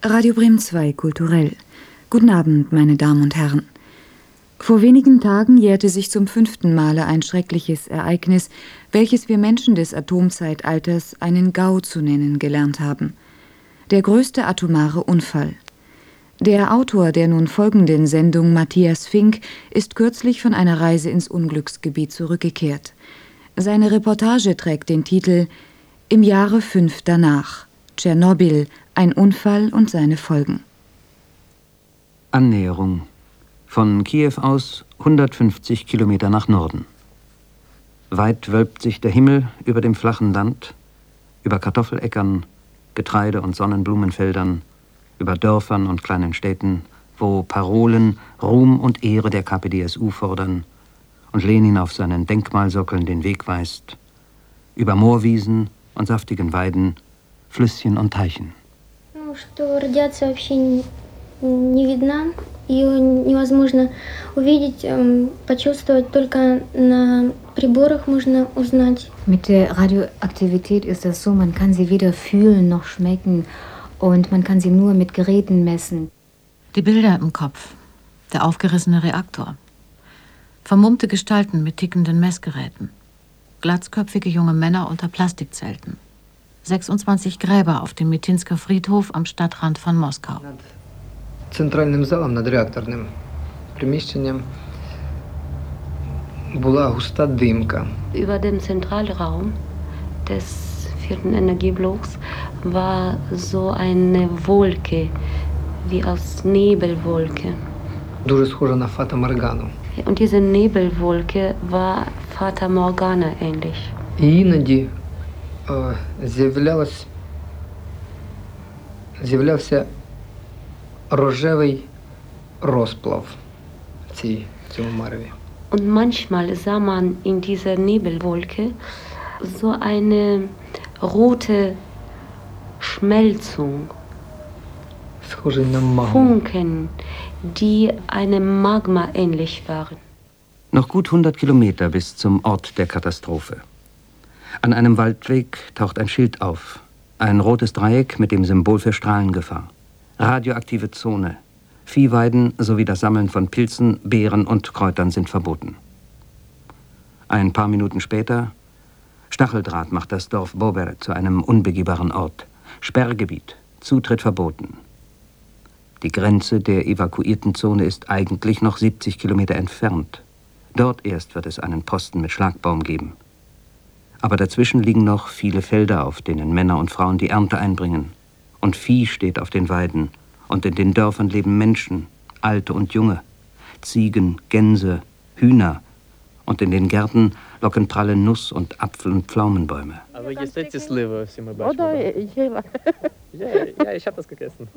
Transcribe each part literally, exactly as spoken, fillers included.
Radio Bremen zwei kulturell. Guten Abend, meine Damen und Herren. Vor wenigen Tagen jährte sich zum fünften Male ein schreckliches Ereignis, welches wir Menschen des Atomzeitalters einen GAU zu nennen gelernt haben. Der größte atomare Unfall. Der Autor der nun folgenden Sendung, Matthias Fink, ist kürzlich von einer Reise ins Unglücksgebiet zurückgekehrt. Seine Reportage trägt den Titel »Im Jahre fünf danach. Tschernobyl, ein Unfall und seine Folgen«. Annäherung. Von Kiew aus hundertfünfzig Kilometer nach Norden. Weit wölbt sich der Himmel über dem flachen Land, über Kartoffeläckern, Getreide- und Sonnenblumenfeldern, über Dörfern und kleinen Städten, wo Parolen Ruhm und Ehre der K P D S U fordern und Lenin auf seinen Denkmalsockeln den Weg weist, über Moorwiesen und saftigen Weiden, Flüsschen und Teichen. Что радиация вообще не видна, ее невозможно увидеть, почувствовать, только на приборах можно узнать. Mit der Radioaktivität ist das so, man kann sie weder fühlen noch schmecken und man kann sie nur mit Geräten messen. Die Bilder im Kopf, der aufgerissene Reaktor, vermummte Gestalten mit tickenden Messgeräten, glatzköpfige junge Männer unter Plastikzelten, sechsundzwanzig Gräber auf dem Mitinsker Friedhof am Stadtrand von Moskau. Центральним залом над реакторним приміщенням була густа димка. Über dem Zentralraum des vierten Energieblocks war so eine Wolke, wie aus Nebelwolke. Дуже схожа на Фата Моргану. Und diese Nebelwolke war Fata Morgana ähnlich. І іноді е, з'являлось, з'являвся рожевий розплав в цій, цьому мареві. Und manchmal sah man in dieser Nebelwolke so eine rote Schmelzung, Схожий на магму. Funken, die einem Magma ähnlich waren. Noch gut hundert Kilometer bis zum Ort der Katastrophe. An einem Waldweg taucht ein Schild auf. Ein rotes Dreieck mit dem Symbol für Strahlengefahr. Radioaktive Zone. Viehweiden sowie das Sammeln von Pilzen, Beeren und Kräutern sind verboten. Ein paar Minuten später: Stacheldraht macht das Dorf Bober zu einem unbegehbaren Ort. Sperrgebiet, Zutritt verboten. Die Grenze der evakuierten Zone ist eigentlich noch siebzig Kilometer entfernt. Dort erst wird es einen Posten mit Schlagbaum geben. Aber dazwischen liegen noch viele Felder, auf denen Männer und Frauen die Ernte einbringen. Und Vieh steht auf den Weiden. Und in den Dörfern leben Menschen, Alte und Junge, Ziegen, Gänse, Hühner. Und in den Gärten locken pralle Nuss- und Apfel- und Pflaumenbäume. Aber jetzt эти сливы все мы бачимо. О, да, я, я, я habe das gegessen.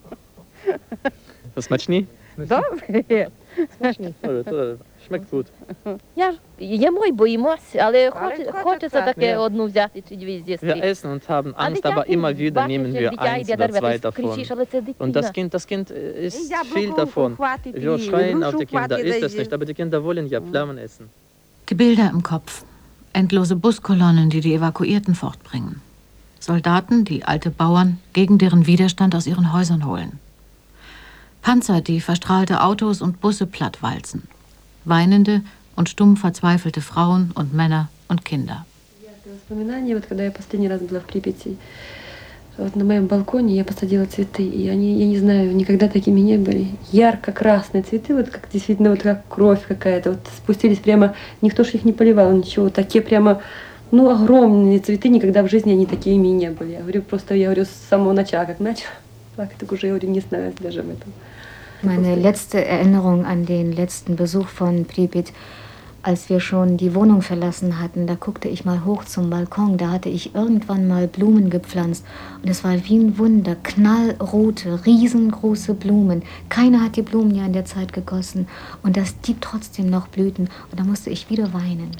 Was смачні? Добре. Смачні. Schmeckt gut. Я ж їмо й боїмося, але хочеться таке одну взяти чи дві з'їсти. Wir essen und haben Angst, aber immer wieder nehmen wir eins oder zwei davon. Und das Kind, das Kind isst viel davon. Wir schreien auf die Kinder, isst das nicht, aber die Kinder wollen ja Pflaumen essen. Die Bilder im Kopf. Endlose Buskolonnen, die die Evakuierten fortbringen. Soldaten, die alte Bauern gegen deren Widerstand aus ihren Häusern holen. Panzer, die verstrahlte Autos und Busse plattwalzen. Weinende und stumm verzweifelte Frauen und Männer und Kinder. Воспоминания, вот когда я последний раз была в Припяти, вот на моем балконе я посадила цветы, и они, я не знаю, никогда такими не были. Ярко-красные цветы, вот как действительно вот как кровь какая-то, вот спустились прямо, никто ж их не поливал, ничего, такие прямо, ну, огромные цветы, никогда в жизни они такими не были. Я говорю, просто, я говорю, с самого начала, как начала, так, так уже, я говорю, не знаю даже в этом. Meine letzte Erinnerung an den letzten Besuch von Pripyat, als wir schon die Wohnung verlassen hatten, da guckte ich mal hoch zum Balkon, da hatte ich irgendwann mal Blumen gepflanzt und es war wie ein Wunder, knallrote, riesengroße Blumen. Keiner hat die Blumen ja in der Zeit gegossen und dass die trotzdem noch blühten und da musste ich wieder weinen.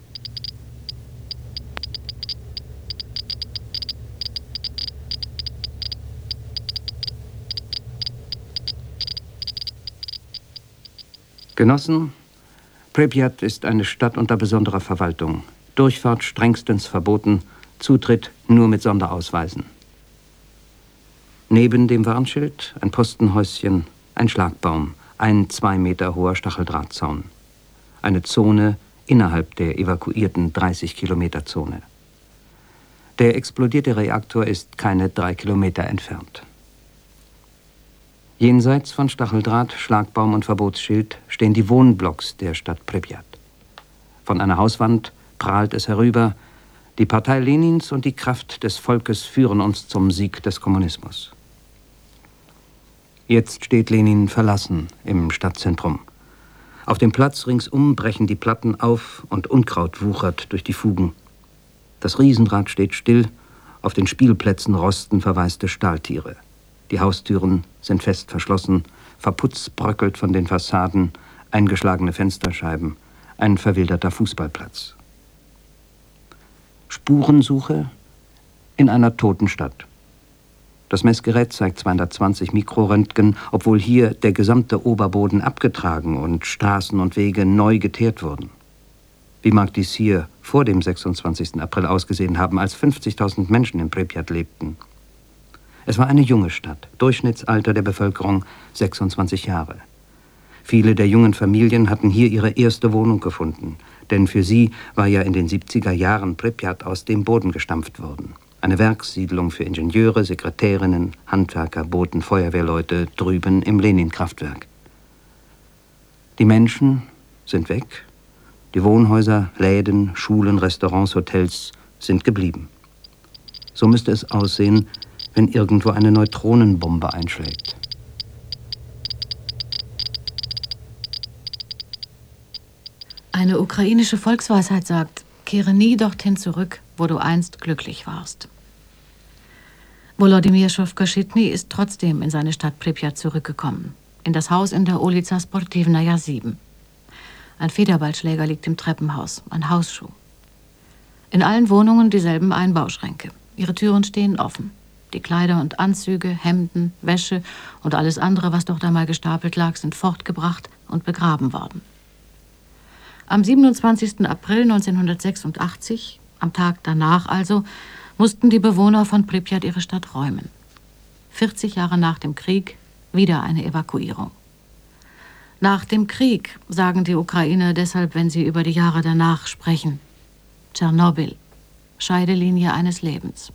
Genossen, Pripyat ist eine Stadt unter besonderer Verwaltung. Durchfahrt strengstens verboten, Zutritt nur mit Sonderausweisen. Neben dem Warnschild ein Postenhäuschen, ein Schlagbaum, ein zwei Meter hoher Stacheldrahtzaun. Eine Zone innerhalb der evakuierten dreißig Kilometer Zone. Der explodierte Reaktor ist keine drei Kilometer entfernt. Jenseits von Stacheldraht, Schlagbaum und Verbotsschild stehen die Wohnblocks der Stadt Pripjat. Von einer Hauswand prahlt es herüber: Die Partei Lenins und die Kraft des Volkes führen uns zum Sieg des Kommunismus. Jetzt steht Lenin verlassen im Stadtzentrum. Auf dem Platz ringsum brechen die Platten auf und Unkraut wuchert durch die Fugen. Das Riesenrad steht still, auf den Spielplätzen rosten verwaiste Stahltiere. Die Haustüren sind fest verschlossen, Verputz bröckelt von den Fassaden, eingeschlagene Fensterscheiben, ein verwilderter Fußballplatz. Spurensuche in einer toten Stadt. Das Messgerät zeigt zweihundertzwanzig Mikroröntgen, obwohl hier der gesamte Oberboden abgetragen und Straßen und Wege neu geteert wurden. Wie mag dies hier vor dem sechsundzwanzigsten April ausgesehen haben, als fünfzigtausend Menschen in Pripjat lebten? Es war eine junge Stadt, Durchschnittsalter der Bevölkerung sechsundzwanzig Jahre. Viele der jungen Familien hatten hier ihre erste Wohnung gefunden, denn für sie war ja in den siebziger Jahren Pripjat aus dem Boden gestampft worden. Eine Werkssiedlung für Ingenieure, Sekretärinnen, Handwerker, Boten, Feuerwehrleute drüben im Lenin-Kraftwerk. Die Menschen sind weg. Die Wohnhäuser, Läden, Schulen, Restaurants, Hotels sind geblieben. So müsste es aussehen, wenn irgendwo eine Neutronenbombe einschlägt. Eine ukrainische Volksweisheit sagt: Kehre nie dorthin zurück, wo du einst glücklich warst. Volodymyr Schowko-Schitny ist trotzdem in seine Stadt Pripjat zurückgekommen, in das Haus in der Ulica Sportivnaja sieben. Ein Federballschläger liegt im Treppenhaus, ein Hausschuh. In allen Wohnungen dieselben Einbauschränke. Ihre Türen stehen offen. Die Kleider und Anzüge, Hemden, Wäsche und alles andere, was dort einmal gestapelt lag, sind fortgebracht und begraben worden. Am siebenundzwanzigsten April neunzehnhundertsechsundachtzig, am Tag danach also, mussten die Bewohner von Pripjat ihre Stadt räumen. vierzig Jahre nach dem Krieg wieder eine Evakuierung. Nach dem Krieg, sagen die Ukrainer deshalb, wenn sie über die Jahre danach sprechen. Tschernobyl, Scheidelinie eines Lebens.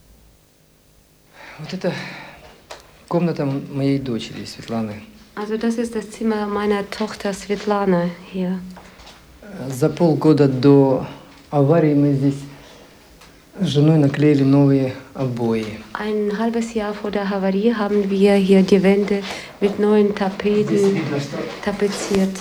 Also das ist das Zimmer meiner Tochter Svetlana hier. За полгода до аварии мы здесь с женой наклеили новые обои. Ein halbes Jahr vor der Havarie haben wir hier die Wände mit neuen Tapeten tapeziert.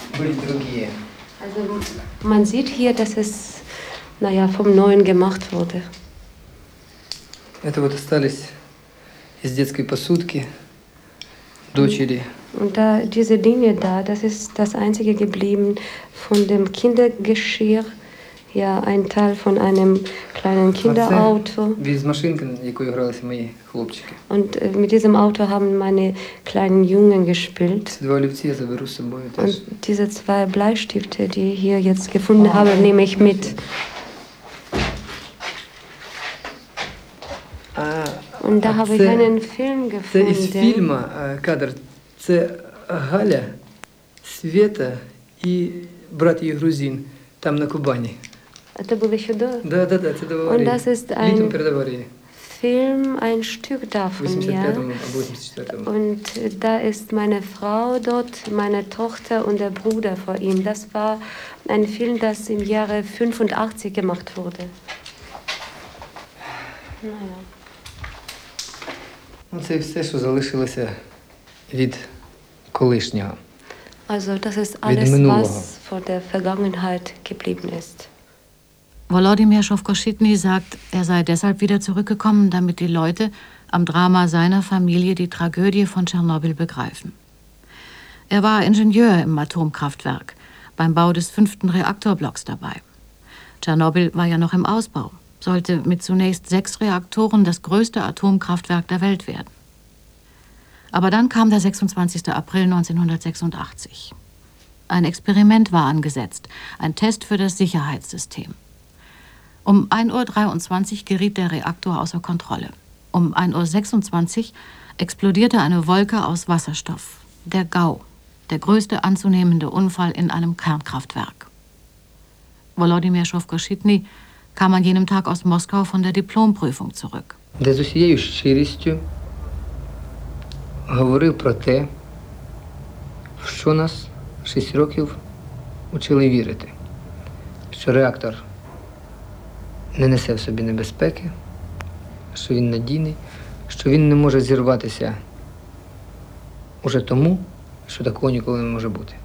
Also man sieht hier, dass es, naja, vom Neuen gemacht wurde. Это вот остались из детской посудки дочери. Und da, diese Dinge da, das ist das Einzige geblieben von dem Kindergeschirr. Ja, ein Teil von einem kleinen Kinderauto. Und äh, mit diesem Auto haben meine kleinen Jungen gespielt. Und diese zwei Bleistifte, die ich hier jetzt gefunden habe, nehme ich mit. Und da habe ich einen Film gefunden. Це Галя, Света и брат її грузин там на Кубані. Это было еще до? Да, да, да, це до аварії. Und das ist ein Film, ein Stück davon, ja. Und da ist meine Frau dort, meine Tochter und der Bruder vor ihm. Das war ein Film, das im Jahre fünfundachtzig gemacht wurde. Naja. Це все, що залишилося від колишнього. Also das ist alles, was von der Vergangenheit geblieben ist. Volodymyr Schowko-Schitny sagt, er sei deshalb wieder zurückgekommen, damit die Leute am Drama seiner Familie die Tragödie von Tschernobyl begreifen. Er war Ingenieur im Atomkraftwerk, beim Bau des fünften Reaktorblocks dabei. Tschernobyl war ja noch im Ausbau, sollte mit zunächst sechs Reaktoren das größte Atomkraftwerk der Welt werden. Aber dann kam der sechsundzwanzigste April neunzehnhundertsechsundachtzig. Ein Experiment war angesetzt, ein Test für das Sicherheitssystem. Um ein Uhr dreiundzwanzig geriet der Reaktor außer Kontrolle. Um ein Uhr sechsundzwanzig explodierte eine Wolke aus Wasserstoff. Der GAU, der größte anzunehmende Unfall in einem Kernkraftwerk. Володимир Шовко-Шитний kam an jenem Tag aus Moskau von der Diplomprüfung zurück. Де з усією щирістю говорив про те, в що нас шість років учили вірити, що реактор не несе в собі небезпеки, що він надійний, що він не може зірватися уже тому, що такого ніколи не може бути.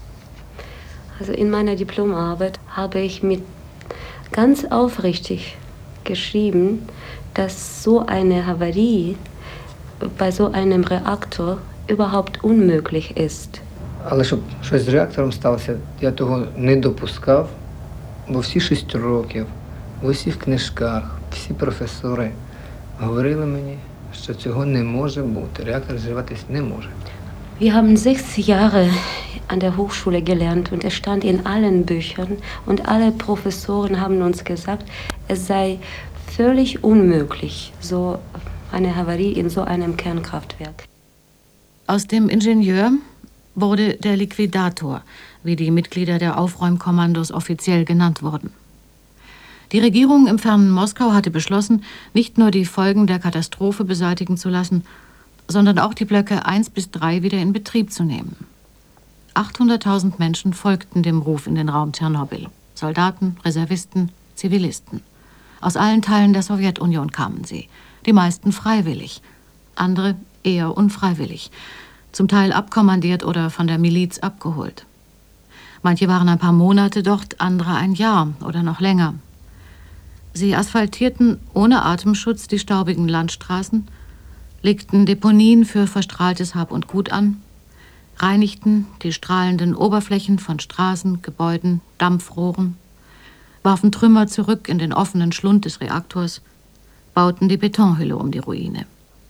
Also in meiner Diplomarbeit habe ich mit ganz aufrichtig geschrieben, dass so eine Havarie bei so einem Reaktor überhaupt unmöglich ist. Але щоб щось з реактором сталося, я того не допускав, бо всі шість років, в усіх книжках, всі професори говорили мені, що цього не може бути, реактор зірватися не може. Wir haben sechs Jahre an der Hochschule gelernt und es stand in allen Büchern und alle Professoren haben uns gesagt, es sei völlig unmöglich, so eine Havarie in so einem Kernkraftwerk. Aus dem Ingenieur wurde der Liquidator, wie die Mitglieder der Aufräumkommandos offiziell genannt wurden. Die Regierung im fernen Moskau hatte beschlossen, nicht nur die Folgen der Katastrophe beseitigen zu lassen, sondern auch die Blöcke eins bis drei wieder in Betrieb zu nehmen. achthunderttausend Menschen folgten dem Ruf in den Raum Tschernobyl. Soldaten, Reservisten, Zivilisten. Aus allen Teilen der Sowjetunion kamen sie, die meisten freiwillig, andere eher unfreiwillig, zum Teil abkommandiert oder von der Miliz abgeholt. Manche waren ein paar Monate dort, andere ein Jahr oder noch länger. Sie asphaltierten ohne Atemschutz die staubigen Landstraßen, legten Deponien für verstrahltes Hab und Gut an, reinigten die strahlenden Oberflächen von Straßen, Gebäuden, Dampfrohren, warfen Trümmer zurück in den offenen Schlund des Reaktors, bauten die Betonhülle um die Ruine.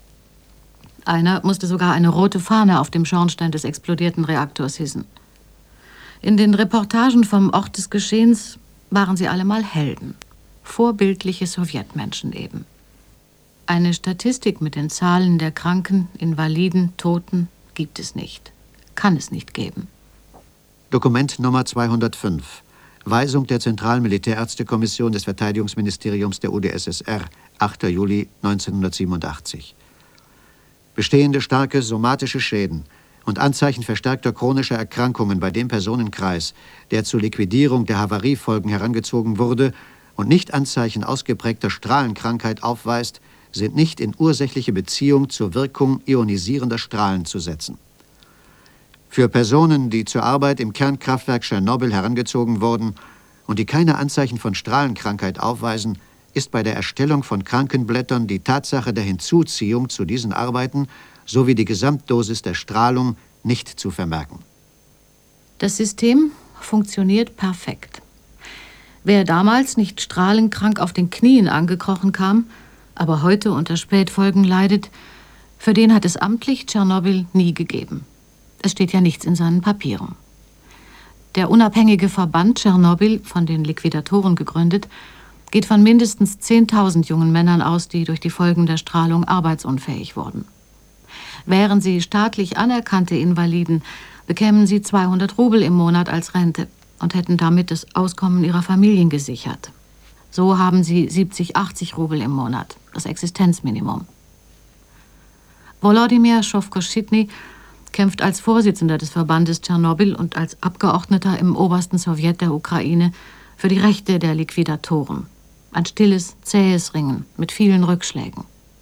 Einer musste sogar eine rote Fahne auf dem Schornstein des explodierten Reaktors hissen. In den Reportagen vom Ort des Geschehens waren sie allemal Helden, vorbildliche Sowjetmenschen eben. Eine Statistik mit den Zahlen der Kranken, Invaliden, Toten gibt es nicht. Kann es nicht geben. Dokument Nummer zweihundertfünf. Weisung der Zentralen Militärärztekommission des Verteidigungsministeriums der U d S S R, achter Juli neunzehnhundertsiebenundachtzig. Bestehende starke somatische Schäden und Anzeichen verstärkter chronischer Erkrankungen bei dem Personenkreis, der zur Liquidierung der Havariefolgen herangezogen wurde und nicht Anzeichen ausgeprägter Strahlenkrankheit aufweist, sind nicht in ursächliche Beziehung zur Wirkung ionisierender Strahlen zu setzen. Für Personen, die zur Arbeit im Kernkraftwerk Tschernobyl herangezogen wurden und die keine Anzeichen von Strahlenkrankheit aufweisen, ist bei der Erstellung von Krankenblättern die Tatsache der Hinzuziehung zu diesen Arbeiten sowie die Gesamtdosis der Strahlung nicht zu vermerken. Das System funktioniert perfekt. Wer damals nicht strahlenkrank auf den Knien angekrochen kam, aber heute unter Spätfolgen leidet, für den hat es amtlich Tschernobyl nie gegeben. Es steht ja nichts in seinen Papieren. Der unabhängige Verband Tschernobyl, von den Liquidatoren gegründet, geht von mindestens zehntausend jungen Männern aus, die durch die Folgen der Strahlung arbeitsunfähig wurden. Wären sie staatlich anerkannte Invaliden, bekämen sie zweihundert Rubel im Monat als Rente und hätten damit das Auskommen ihrer Familien gesichert. So haben sie siebzig, achtzig Rubel im Monat, das Existenzminimum. Volodymyr Schowko-Schitny kämpft als Vorsitzender des Verbandes Tschernobyl und als Abgeordneter im obersten Sowjet der Ukraine für die Rechte der Liquidatoren. Ein stilles, zähes Ringen mit vielen Rückschlägen.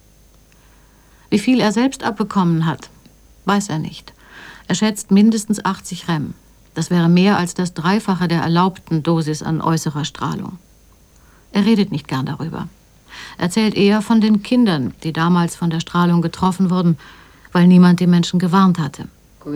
Wie viel er selbst abbekommen hat, weiß er nicht. Er schätzt mindestens achtzig Rem. Das wäre mehr als das Dreifache der erlaubten Dosis an äußerer Strahlung. Er redet nicht gern darüber. Er erzählt eher von den Kindern, die damals von der Strahlung getroffen wurden, weil niemand die Menschen gewarnt hatte.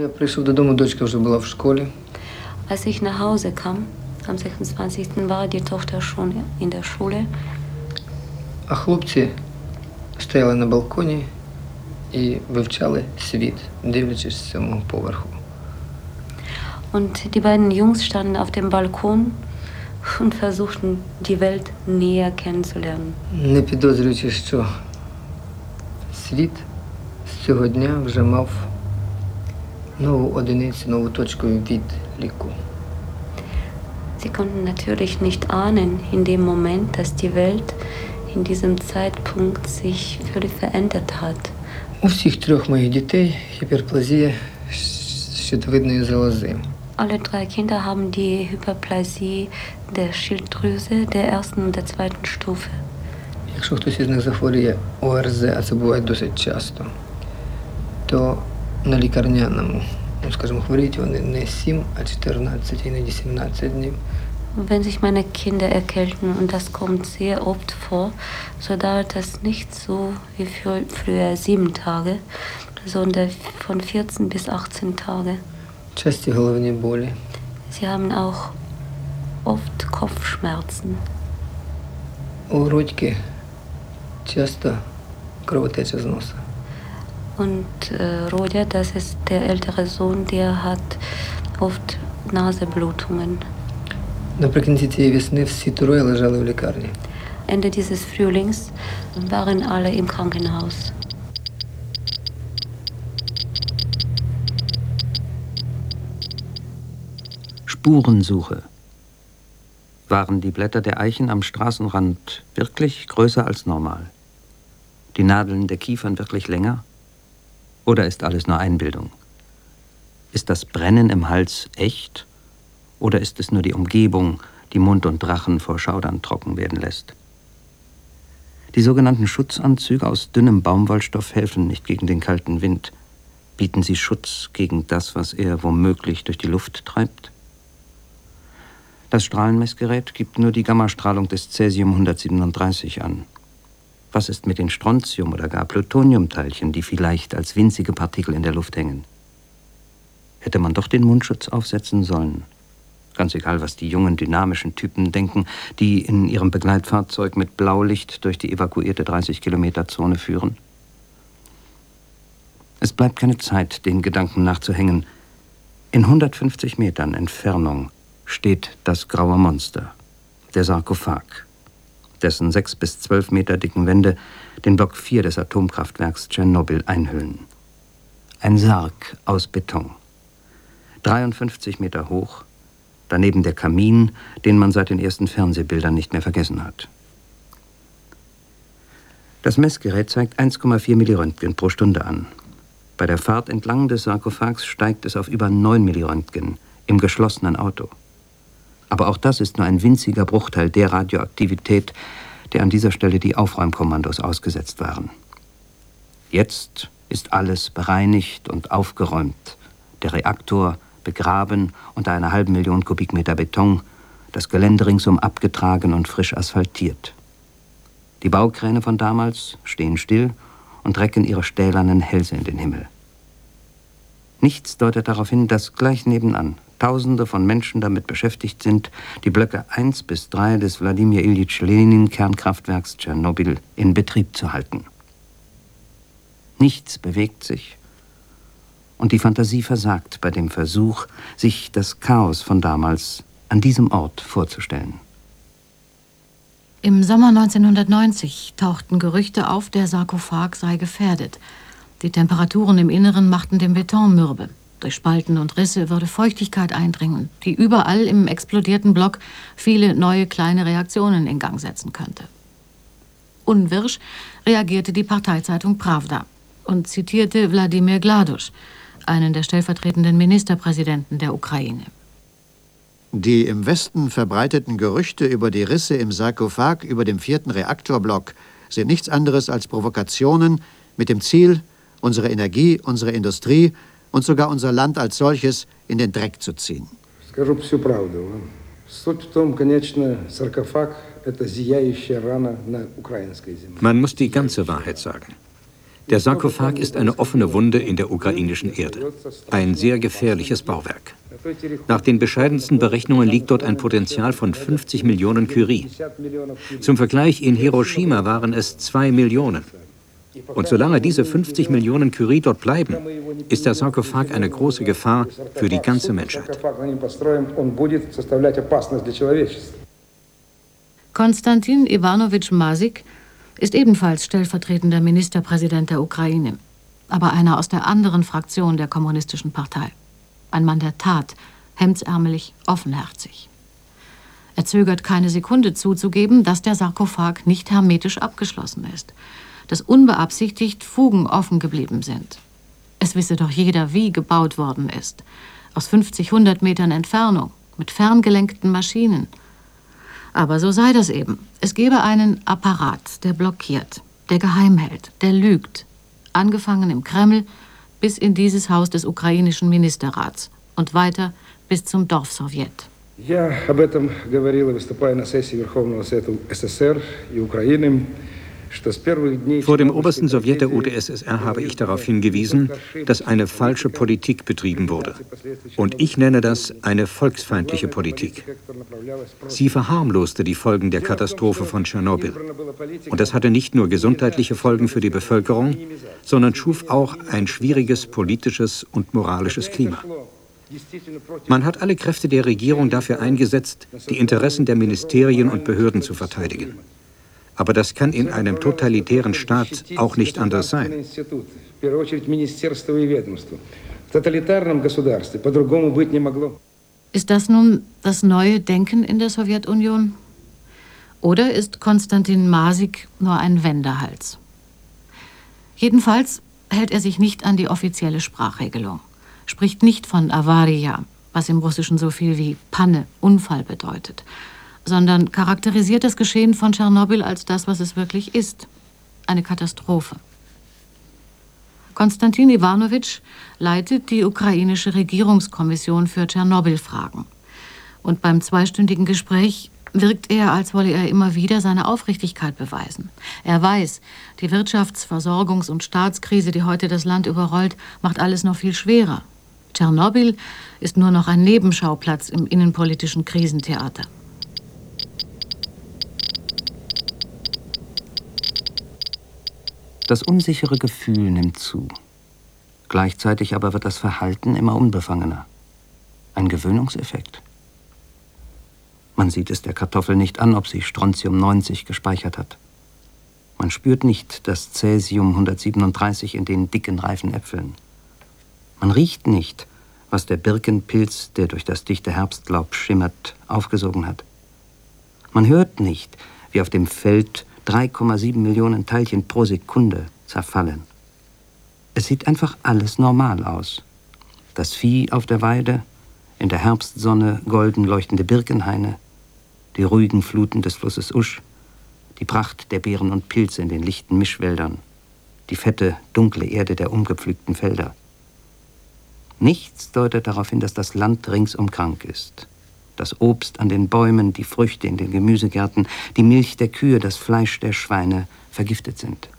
Als ich nach Hause kam, am sechsundzwanzigsten war die Tochter schon in der Schule. А хлопці стояли на балконі і вивчали світ, дивлячись з сьомого поверху. Und die beiden Jungs standen auf dem Balkon und versuchten, die Welt näher kennenzulernen. Не підозрюючи, що Світ з цього дня вже мав нову одиницю, нову точку відліку. Sie konnten natürlich nicht ahnen in dem Moment, dass die Welt in diesem Zeitpunkt sich völlig verändert hat. У всіх трьох моїх дітей гіперплазія щитовидної залози. Alle drei Kinder haben die Hyperplasie der Schilddrüse der ersten und der zweiten Stufe. Якщо хтось із них захворює О Р З, а це буває досить часто, то на лікарняному, ну, скажімо, хворіють вони не сім, а чотирнадцять, іноді сімнадцять днів. Wenn sich meine Kinder erkälten, und das kommt sehr oft vor, so dauert das nicht so wie für, früher sieben Tage, sondern von vierzehn bis achtzehn Tage. Часті головні болі. Sie haben auch oft Kopfschmerzen. У Родьки часто кровотеча з носа. Und äh, Rodja, das ist der ältere Sohn, der hat oft Nasenblutungen. Наприкінці цієї весни всі троє лежали в лікарні. Ende dieses Frühlings waren alle im Krankenhaus. Spurensuche. Waren die Blätter der Eichen am Straßenrand wirklich größer als normal? Die Nadeln der Kiefern wirklich länger? Oder ist alles nur Einbildung? Ist das Brennen im Hals echt? Oder ist es nur die Umgebung, die Mund und Rachen vor Schaudern trocken werden lässt? Die sogenannten Schutzanzüge aus dünnem Baumwollstoff helfen nicht gegen den kalten Wind. Bieten sie Schutz gegen das, was er womöglich durch die Luft treibt? Das Strahlenmessgerät gibt nur die Gammastrahlung des Cäsium hundertsiebenunddreißig an. Was ist mit den Strontium- oder gar Plutoniumteilchen, die vielleicht als winzige Partikel in der Luft hängen? Hätte man doch den Mundschutz aufsetzen sollen? Ganz egal, was die jungen, dynamischen Typen denken, die in ihrem Begleitfahrzeug mit Blaulicht durch die evakuierte dreißig-Kilometer-Zone führen. Es bleibt keine Zeit, den Gedanken nachzuhängen. In hundertfünfzig Metern Entfernung steht das graue Monster, der Sarkophag, dessen sechs bis zwölf Meter dicken Wände den Block vier des Atomkraftwerks Tschernobyl einhüllen. Ein Sarg aus Beton, dreiundfünfzig Meter hoch, daneben der Kamin, den man seit den ersten Fernsehbildern nicht mehr vergessen hat. Das Messgerät zeigt eins Komma vier Milliröntgen pro Stunde an. Bei der Fahrt entlang des Sarkophags steigt es auf über neun Milliröntgen im geschlossenen Auto. Aber auch das ist nur ein winziger Bruchteil der Radioaktivität, der an dieser Stelle die Aufräumkommandos ausgesetzt waren. Jetzt ist alles bereinigt und aufgeräumt. Der Reaktor begraben unter einer halben Million Kubikmeter Beton, das Gelände ringsum abgetragen und frisch asphaltiert. Die Baukräne von damals stehen still und recken ihre stählernen Hälse in den Himmel. Nichts deutet darauf hin, dass gleich nebenan Tausende von Menschen damit beschäftigt sind, die Blöcke eins bis drei des Wladimir Iljitsch Lenin-Kernkraftwerks Tschernobyl in Betrieb zu halten. Nichts bewegt sich und die Fantasie versagt bei dem Versuch, sich das Chaos von damals an diesem Ort vorzustellen. Im Sommer neunzehnhundertneunzig tauchten Gerüchte auf, der Sarkophag sei gefährdet. Die Temperaturen im Inneren machten den Beton mürbe. Durch Spalten und Risse würde Feuchtigkeit eindringen, die überall im explodierten Block viele neue kleine Reaktionen in Gang setzen könnte. Unwirsch reagierte die Parteizeitung Pravda und zitierte Wladimir Gladusch, einen der stellvertretenden Ministerpräsidenten der Ukraine. Die im Westen verbreiteten Gerüchte über die Risse im Sarkophag über dem vierten Reaktorblock sind nichts anderes als Provokationen mit dem Ziel, unsere Energie, unsere Industrie und sogar unser Land als solches in den Dreck zu ziehen. Man muss die ganze Wahrheit sagen. Der Sarkophag ist eine offene Wunde in der ukrainischen Erde. Ein sehr gefährliches Bauwerk. Nach den bescheidensten Berechnungen liegt dort ein Potenzial von fünfzig Millionen Curie. Zum Vergleich, in Hiroshima waren es zwei Millionen. Und solange diese fünfzig Millionen Curie dort bleiben, ist der Sarkophag eine große Gefahr für die ganze Menschheit. Konstantin Iwanowitsch Masik ist ebenfalls stellvertretender Ministerpräsident der Ukraine, aber einer aus der anderen Fraktion der Kommunistischen Partei. Ein Mann der Tat, hemdsärmelig, offenherzig. Er zögert keine Sekunde zuzugeben, dass der Sarkophag nicht hermetisch abgeschlossen ist, dass unbeabsichtigt Fugen offen geblieben sind. Es wisse doch jeder, wie gebaut worden ist. Aus fünfzig, hundert Metern Entfernung, mit ferngelenkten Maschinen. Aber so sei das eben. Es gebe einen Apparat, der blockiert, der geheim hält, der lügt. Angefangen im Kreml bis in dieses Haus des ukrainischen Ministerrats und weiter bis zum Dorfsowjet. Я об этом говорил и выступая на сессии Верховного Совета СССР и Украины. Vor dem obersten Sowjet der U d S S R habe ich darauf hingewiesen, dass eine falsche Politik betrieben wurde. Und ich nenne das eine volksfeindliche Politik. Sie verharmloste die Folgen der Katastrophe von Tschernobyl. Und das hatte nicht nur gesundheitliche Folgen für die Bevölkerung, sondern schuf auch ein schwieriges politisches und moralisches Klima. Man hat alle Kräfte der Regierung dafür eingesetzt, die Interessen der Ministerien und Behörden zu verteidigen. Aber das kann in einem totalitären Staat auch nicht anders sein. Ist das nun das neue Denken in der Sowjetunion? Oder ist Konstantin Masik nur ein Wendehals? Jedenfalls hält er sich nicht an die offizielle Sprachregelung, spricht nicht von Avaria, was im Russischen so viel wie Panne, Unfall bedeutet, sondern charakterisiert das Geschehen von Tschernobyl als das, was es wirklich ist, eine Katastrophe. Konstantin Iwanowitsch leitet die ukrainische Regierungskommission für Tschernobyl-Fragen. Und beim zweistündigen Gespräch wirkt er, als wolle er immer wieder seine Aufrichtigkeit beweisen. Er weiß, die Wirtschafts-, Versorgungs- und Staatskrise, die heute das Land überrollt, macht alles noch viel schwerer. Tschernobyl ist nur noch ein Nebenschauplatz im innenpolitischen Krisentheater. Das unsichere Gefühl nimmt zu. Gleichzeitig aber wird das Verhalten immer unbefangener. Ein Gewöhnungseffekt. Man sieht es der Kartoffel nicht an, ob sie Strontium neunzig gespeichert hat. Man spürt nicht das Cäsium hundertsiebenunddreißig in den dicken, reifen Äpfeln. Man riecht nicht, was der Birkenpilz, der durch das dichte Herbstlaub schimmert, aufgesogen hat. Man hört nicht, wie auf dem Feld drei Komma sieben Millionen Teilchen pro Sekunde zerfallen. Es sieht einfach alles normal aus. Das Vieh auf der Weide, in der Herbstsonne golden leuchtende Birkenhaine, die ruhigen Fluten des Flusses Usch, die Pracht der Beeren und Pilze in den lichten Mischwäldern, die fette, dunkle Erde der umgepflügten Felder. Nichts deutet darauf hin, dass das Land ringsum krank ist. Das Obst an den Bäumen, die Früchte in den Gemüsegärten, die Milch der Kühe, das Fleisch der Schweine vergiftet sind.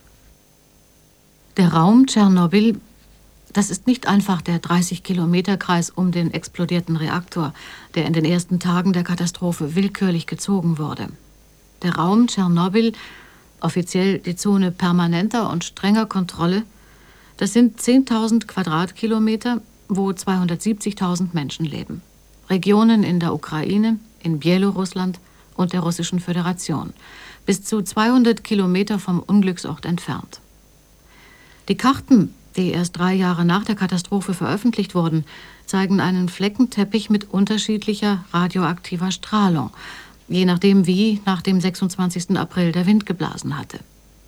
Der Raum Tschernobyl, das ist nicht einfach der dreißig Kilometer Kreis um den explodierten Reaktor, der in den ersten Tagen der Katastrophe willkürlich gezogen wurde. Der Raum Tschernobyl, offiziell die Zone permanenter und strenger Kontrolle, das sind zehntausend Quadratkilometer, wo zweihundertsiebzigtausend Menschen leben. Regionen in der Ukraine, in Belarusland und der Russischen Föderation, bis zu zweihundert Kilometer vom Unglücksort entfernt. Die Karten, die erst drei Jahre nach der Katastrophe veröffentlicht wurden, zeigen einen Fleckenteppich mit unterschiedlicher radioaktiver Strahlung, je nachdem wie nach dem sechsundzwanzigsten April der Wind geblasen hatte.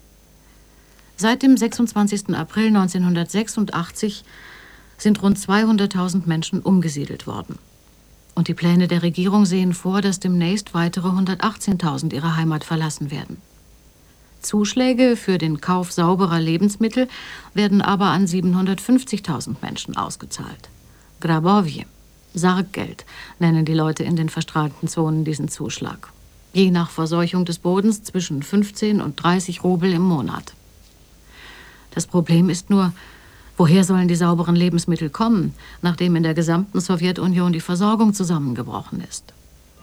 Seit dem sechsundzwanzigsten April neunzehnhundertsechsundachtzig sind rund zweihunderttausend Menschen umgesiedelt worden. Und die Pläne der Regierung sehen vor, dass demnächst weitere hundertachtzehntausend ihre Heimat verlassen werden. Zuschläge für den Kauf sauberer Lebensmittel werden aber an siebenhundertfünfzigtausend Menschen ausgezahlt. Grabowje, Sarggeld, nennen die Leute in den verstrahlten Zonen diesen Zuschlag. Je nach Verseuchung des Bodens zwischen fünfzehn und dreißig Rubel im Monat. Das Problem ist nur, woher sollen die sauberen Lebensmittel kommen, nachdem in der gesamten Sowjetunion die Versorgung zusammengebrochen ist?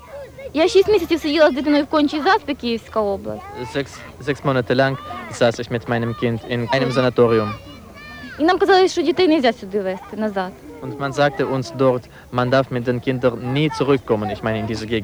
Sechs, sechs Monate lang saß ich mit meinem Kind in einem Sanatorium. Und man sagte uns dort, man darf mit den Kindern nie zurückkommen, ich meine in diese Gegend.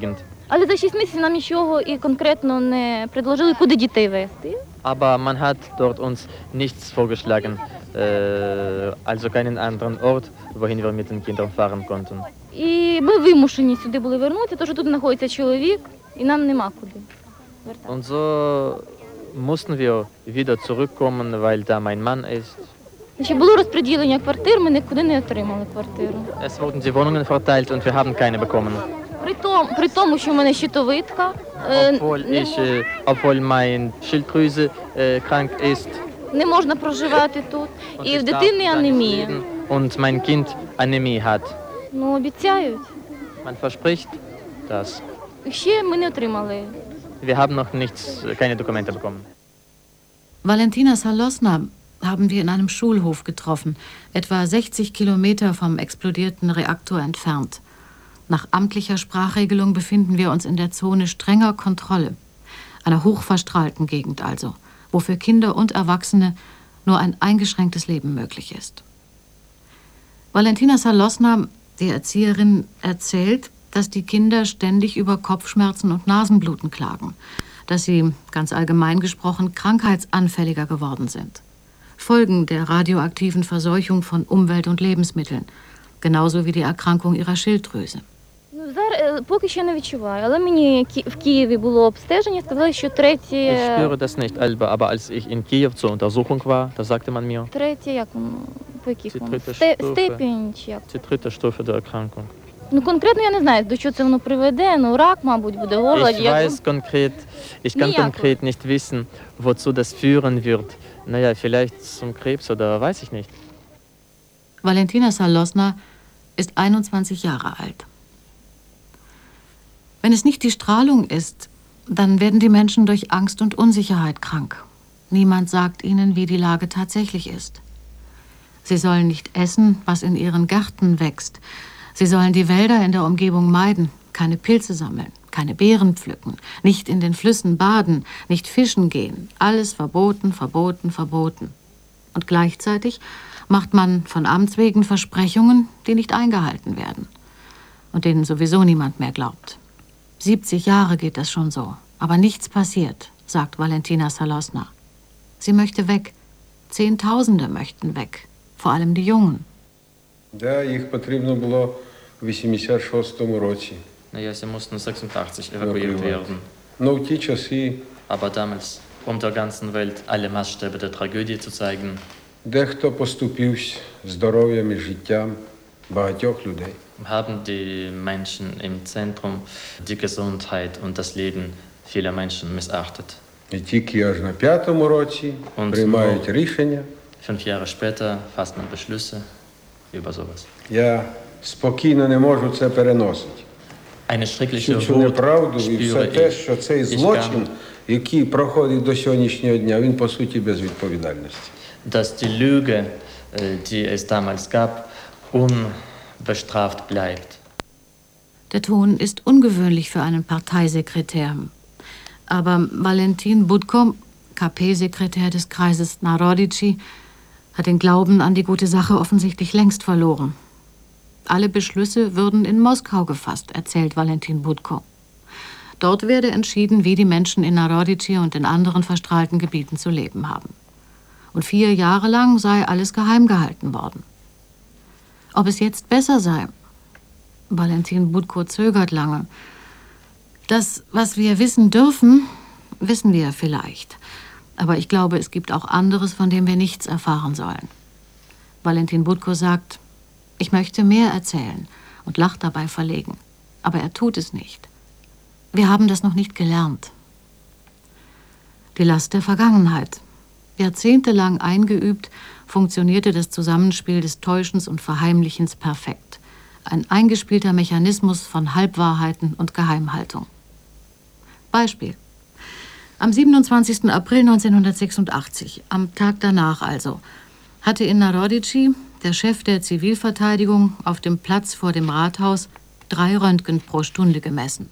Але за шість місяців нам нічого і конкретно не предложили, куди дітей вести. Aber man hat dort uns nichts vorgeschlagen, äh, also keinen anderen Ort, wohin wir mit den Kindern fahren konnten. І ми вимушені сюди були вернутися, тому що тут знаходиться чоловік, і нам нема куди вертатися. Und so mussten wir wieder zurückkommen, weil da mein Mann ist. Ще було розподілення квартир, ми нікуди не отримали квартиру. Es wurden die Wohnungen verteilt und wir haben keine bekommen. При тому, при тому, що в мене щитовидка, Obwohl ich, äh, obwohl mein Schilddrüse äh, krank ist. Не можна проживати тут. І в дитини анемія. Und mein Kind Anämie hat. Ну, обіцяють. Man verspricht das. Ще ми не отримали. Wir haben noch nichts, keine Dokumente bekommen. Valentina Salosna haben wir in einem Schulhof getroffen, etwa sechzig Kilometer vom explodierten Reaktor entfernt. Nach amtlicher Sprachregelung befinden wir uns in der Zone strenger Kontrolle, einer hochverstrahlten Gegend also, wo für Kinder und Erwachsene nur ein eingeschränktes Leben möglich ist. Valentina Salosna, die Erzieherin, erzählt, dass die Kinder ständig über Kopfschmerzen und Nasenbluten klagen, dass sie, ganz allgemein gesprochen, krankheitsanfälliger geworden sind. Folgen der radioaktiven Verseuchung von Umwelt und Lebensmitteln, genauso wie die Erkrankung ihrer Schilddrüse. Зараз поки ще не відчуваю, але мені в Києві було обстеження, сказали, що третє... Ich spüre das nicht, aber als ich in Kiew zur Untersuchung war, da sagte man mir... Третє, як воно, по яких воно? Stufe, Степінь чи як? Die dritte Stufe der Erkrankung. Ну, конкретно я не знаю, до чого це воно приведе, ну, рак, мабуть, буде, горло. Ich weiß konkret, ich kann konkret nicht wissen, wozu das führen wird. Naja, vielleicht zum Krebs oder weiß ich nicht. Valentina Salosna ist einundzwanzig Jahre alt. Wenn es nicht die Strahlung ist, dann werden die Menschen durch Angst und Unsicherheit krank. Niemand sagt ihnen, wie die Lage tatsächlich ist. Sie sollen nicht essen, was in ihren Gärten wächst. Sie sollen die Wälder in der Umgebung meiden, keine Pilze sammeln, keine Beeren pflücken, nicht in den Flüssen baden, nicht fischen gehen. Alles verboten, verboten, verboten. Und gleichzeitig macht man von Amts wegen Versprechungen, die nicht eingehalten werden und denen sowieso niemand mehr glaubt. siebzig Jahre geht das schon so, aber nichts passiert, sagt Valentina Salosna. Sie möchte weg. Zehntausende möchten weg, vor allem die Jungen. Да, їх потрібно було в вісімдесят шостому році. Naja, sie mussten sechsundachtzig evakuiert werden. Но в ті часи... Aber damals, um der ganzen Welt alle Maßstäbe der Tragödie zu zeigen, дехто поступився здоров'ям і життям багатьох людей. Haben die Menschen im Zentrum die Gesundheit und das Leben vieler Menschen missachtet. І тільки аж на п'ятому році приймають рішення. Fünf Jahre später fasst man Beschlüsse über sowas. Я спокійно не можу це переносити. Eine schreckliche Всю неправду і все те, що цей злочин, який проходить до сьогоднішнього дня, він по суті без відповідальності. Dass die Lüge, die es damals gab, unbestraft bleibt. Der Ton ist ungewöhnlich für einen Parteisekretär. Aber Valentin Budko, K P-Sekretär des Kreises Narodici, hat den Glauben an die gute Sache offensichtlich längst verloren. Alle Beschlüsse würden in Moskau gefasst, erzählt Valentin Budko. Dort werde entschieden, wie die Menschen in Narodici und in anderen verstrahlten Gebieten zu leben haben. Und vier Jahre lang sei alles geheim gehalten worden. Ob es jetzt besser sei? Valentin Budko zögert lange. Das, was wir wissen dürfen, wissen wir vielleicht. Aber ich glaube, es gibt auch anderes, von dem wir nichts erfahren sollen. Valentin Budko sagt, ich möchte mehr erzählen und lacht dabei verlegen. Aber er tut es nicht. Wir haben das noch nicht gelernt. Die Last der Vergangenheit. Jahrzehntelang eingeübt, funktionierte das Zusammenspiel des Täuschens und Verheimlichens perfekt. Ein eingespielter Mechanismus von Halbwahrheiten und Geheimhaltung. Beispiel. Am siebenundzwanzigsten April neunzehnhundertsechsundachtzig, am Tag danach also, hatte in Narodici der Chef der Zivilverteidigung auf dem Platz vor dem Rathaus drei Röntgen pro Stunde gemessen.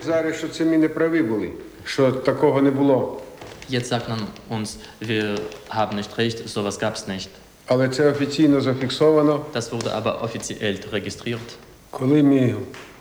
Jetzt sagt man uns, wir haben nicht recht, sowas gab es nicht. Das wurde aber offiziell registriert.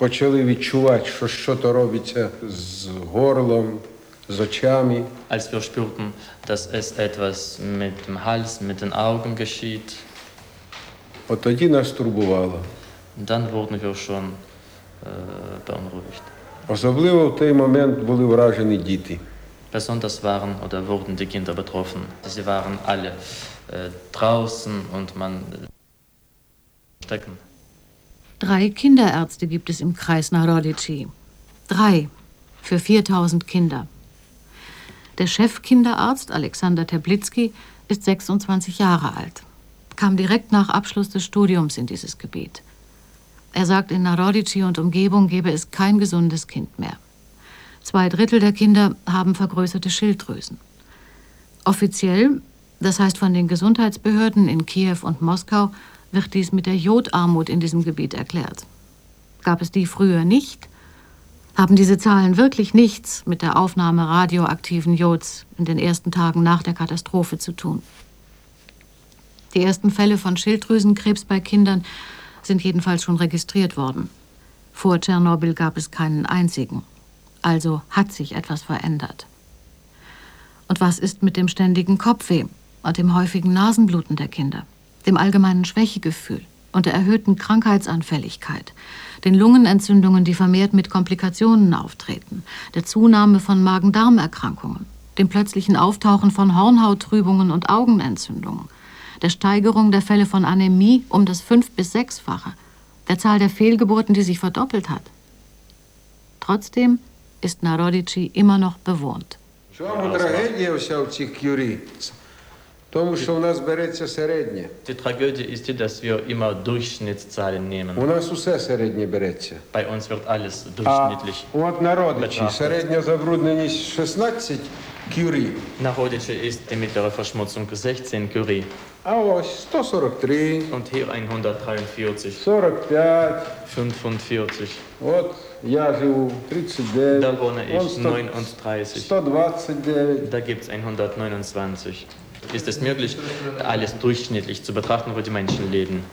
почали відчувати, що щось робиться з горлом, з очами. Als wir spürten, dass es etwas mit dem Hals, mit den Augen geschieht. От тоді нас турбувало. Dann wurden wir schon äh, beunruhigt. Особливо в той момент були вражені діти. Besonders waren oder wurden die Kinder betroffen. Sie waren alle äh, draußen und man äh, stecken. Drei Kinderärzte gibt es im Kreis Narodici. Drei für viertausend Kinder. Der Chefkinderarzt Alexander Teplitsky ist sechsundzwanzig Jahre alt, kam direkt nach Abschluss des Studiums in dieses Gebiet. Er sagt, in Narodici und Umgebung gebe es kein gesundes Kind mehr. Zwei Drittel der Kinder haben vergrößerte Schilddrüsen. Offiziell, das heißt von den Gesundheitsbehörden in Kiew und Moskau, wird dies mit der Jodarmut in diesem Gebiet erklärt. Gab es die früher nicht? Haben diese Zahlen wirklich nichts mit der Aufnahme radioaktiven Jods in den ersten Tagen nach der Katastrophe zu tun? Die ersten Fälle von Schilddrüsenkrebs bei Kindern sind jedenfalls schon registriert worden. Vor Tschernobyl gab es keinen einzigen. Also hat sich etwas verändert. Und was ist mit dem ständigen Kopfweh und dem häufigen Nasenbluten der Kinder, dem allgemeinen Schwächegefühl und der erhöhten Krankheitsanfälligkeit, den Lungenentzündungen, die vermehrt mit Komplikationen auftreten, der Zunahme von Magen-Darm-Erkrankungen, dem plötzlichen Auftauchen von Hornhauttrübungen und Augenentzündungen, der Steigerung der Fälle von Anämie um das fünf- bis sechsfache, der Zahl der Fehlgeburten, die sich verdoppelt hat? Trotzdem ist Narodici immer noch bewohnt. Die Tragödie ist die, dass wir immer Durchschnittszahlen nehmen. Bei uns wird alles durchschnittlich betrachtet. Narodici ist die mittlere Verschmutzung sechzehn Curie. Und hier hundertdreiundvierzig. fünfundvierzig. Da wohne ich neununddreißig. Da gibt es hundertneunundzwanzig. Ist es möglich, alles durchschnittlich zu betrachten, wo die Menschen leben?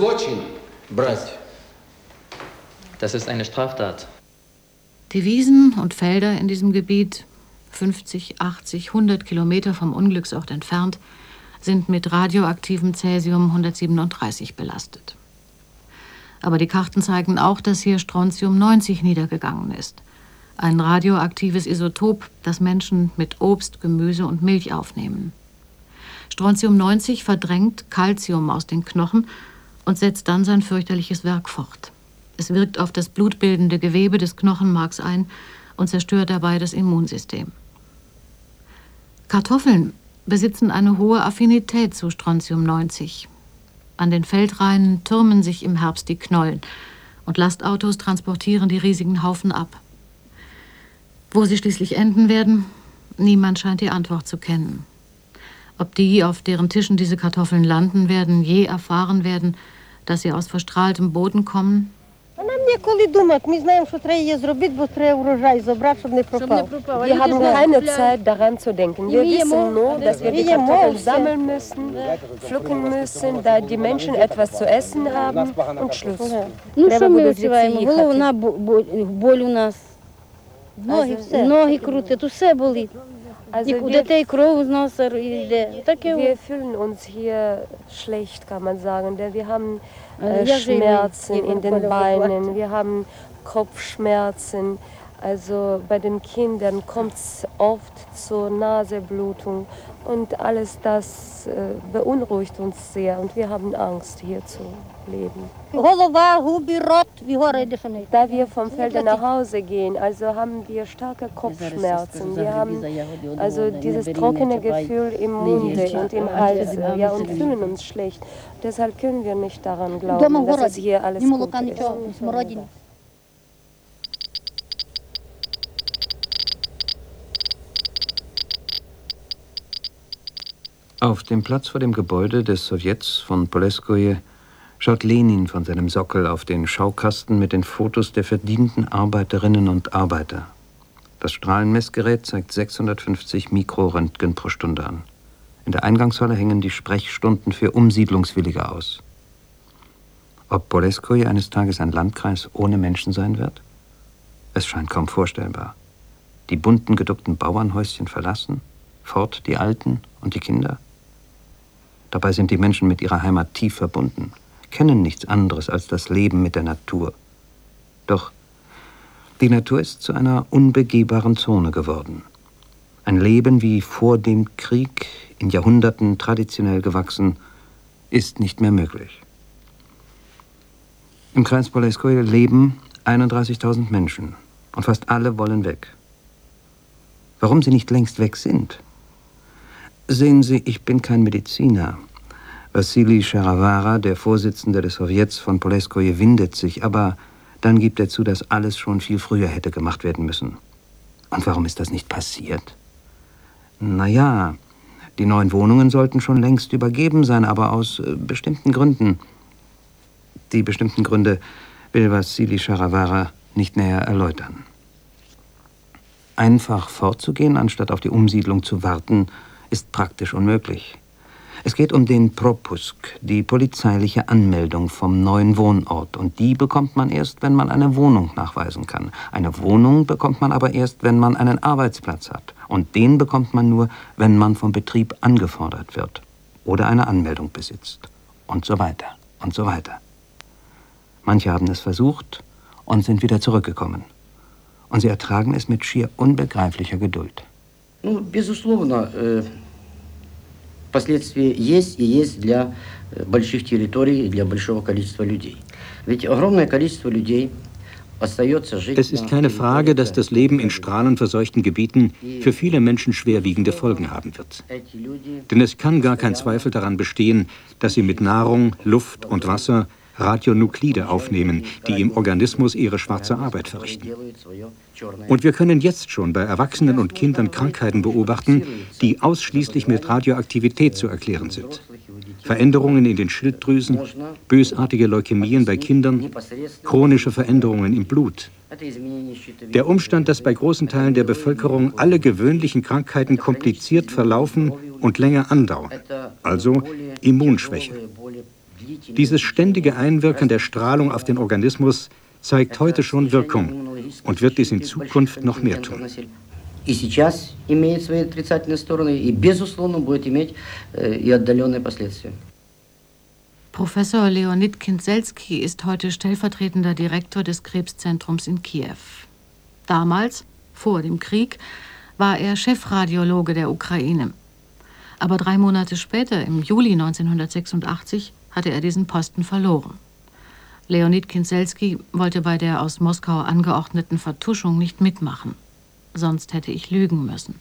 Das ist eine Straftat. Die Wiesen und Felder in diesem Gebiet, fünfzig, achtzig, hundert Kilometer vom Unglücksort entfernt, sind mit radioaktivem Cäsium hundertsiebenunddreißig belastet. Aber die Karten zeigen auch, dass hier Strontium neunzig niedergegangen ist. Ein radioaktives Isotop, das Menschen mit Obst, Gemüse und Milch aufnehmen. Strontium neunzig verdrängt Calcium aus den Knochen und setzt dann sein fürchterliches Werk fort. Es wirkt auf das blutbildende Gewebe des Knochenmarks ein und zerstört dabei das Immunsystem. Kartoffeln besitzen eine hohe Affinität zu Strontium neunzig. An den Feldrainen türmen sich im Herbst die Knollen und Lastautos transportieren die riesigen Haufen ab. Wo sie schließlich enden werden, niemand scheint die Antwort zu kennen. Ob die, auf deren Tischen diese Kartoffeln landen werden, je erfahren werden, dass sie aus verstrahltem Boden kommen? Wir haben keine Zeit, daran zu denken. Wir wissen nur, dass wir die Kartoffeln sammeln müssen, pflücken müssen, da die Menschen etwas zu essen haben und Schluss. Ну що ми відчуваємо? Головна боль у нас. Ноги, все. Ноги крутить, усе болить. Also у дітей кров з носа йде. Wir fühlen uns hier schlecht, kann man sagen, denn wir haben äh, Schmerzen in den Beinen, wir haben Kopfschmerzen. Also bei den Kindern kommt es oft zur Naseblutung und alles das äh, beunruhigt uns sehr und wir haben Angst, hier zu leben. Da wir vom Feld nach Hause gehen, also haben wir starke Kopfschmerzen. Wir haben also dieses trockene Gefühl im Munde und im Hals, ja, und fühlen uns schlecht. Deshalb können wir nicht daran glauben, dass es hier alles gut ist. Auf dem Platz vor dem Gebäude des Sowjets von Polesskoje schaut Lenin von seinem Sockel auf den Schaukasten mit den Fotos der verdienten Arbeiterinnen und Arbeiter. Das Strahlenmessgerät zeigt sechshundertfünfzig Mikroröntgen pro Stunde an. In der Eingangshalle hängen die Sprechstunden für Umsiedlungswillige aus. Ob Polesskoje eines Tages ein Landkreis ohne Menschen sein wird? Es scheint kaum vorstellbar. Die bunten, geduckten Bauernhäuschen verlassen, fort die Alten und die Kinder. Dabei sind die Menschen mit ihrer Heimat tief verbunden, kennen nichts anderes als das Leben mit der Natur. Doch die Natur ist zu einer unbegehbaren Zone geworden. Ein Leben wie vor dem Krieg, in Jahrhunderten traditionell gewachsen, ist nicht mehr möglich. Im Kreis Polesskoje leben einunddreißigtausend Menschen und fast alle wollen weg. Warum sie nicht längst weg sind? Sehen Sie, ich bin kein Mediziner. Wassili Sharavara, der Vorsitzende des Sowjets von Polesskoje, windet sich, aber dann gibt er zu, dass alles schon viel früher hätte gemacht werden müssen. Und warum ist das nicht passiert? Naja, die neuen Wohnungen sollten schon längst übergeben sein, aber aus äh, bestimmten Gründen. Die bestimmten Gründe will Wassili Sharavara nicht näher erläutern. Einfach fortzugehen, anstatt auf die Umsiedlung zu warten, ist praktisch unmöglich. Es geht um den Propusk, die polizeiliche Anmeldung vom neuen Wohnort. Und die bekommt man erst, wenn man eine Wohnung nachweisen kann. Eine Wohnung bekommt man aber erst, wenn man einen Arbeitsplatz hat. Und den bekommt man nur, wenn man vom Betrieb angefordert wird oder eine Anmeldung besitzt. Und so weiter und so weiter. Manche haben es versucht und sind wieder zurückgekommen. Und sie ertragen es mit schier unbegreiflicher Geduld. Ну, безусловно, последствия есть и есть для больших территорий и для большого количества людей. Ведь огромное количество людей остается жить. Es ist keine Frage, dass das Leben in strahlenverseuchten Gebieten für viele Menschen schwerwiegende Folgen haben wird. Denn es kann gar kein Zweifel daran bestehen, dass sie mit Nahrung, Luft und Wasser Radionuklide aufnehmen, die im Organismus ihre schwarze Arbeit verrichten. Und wir können jetzt schon bei Erwachsenen und Kindern Krankheiten beobachten, die ausschließlich mit Radioaktivität zu erklären sind. Veränderungen in den Schilddrüsen, bösartige Leukämien bei Kindern, chronische Veränderungen im Blut. Der Umstand, dass bei großen Teilen der Bevölkerung alle gewöhnlichen Krankheiten kompliziert verlaufen und länger andauern, also Immunschwäche. Dieses ständige Einwirken der Strahlung auf den Organismus zeigt heute schon Wirkung und wird dies in Zukunft noch mehr tun. Professor Leonid Kinzelski ist heute stellvertretender Direktor des Krebszentrums in Kiew. Damals, vor dem Krieg, war er Chefradiologe der Ukraine. Aber drei Monate später, im Juli neunzehnhundertsechsundachtzig, hatte er diesen Posten verloren. Leonid Kinzelski wollte bei der aus Moskau angeordneten Vertuschung nicht mitmachen. Sonst hätte ich lügen müssen.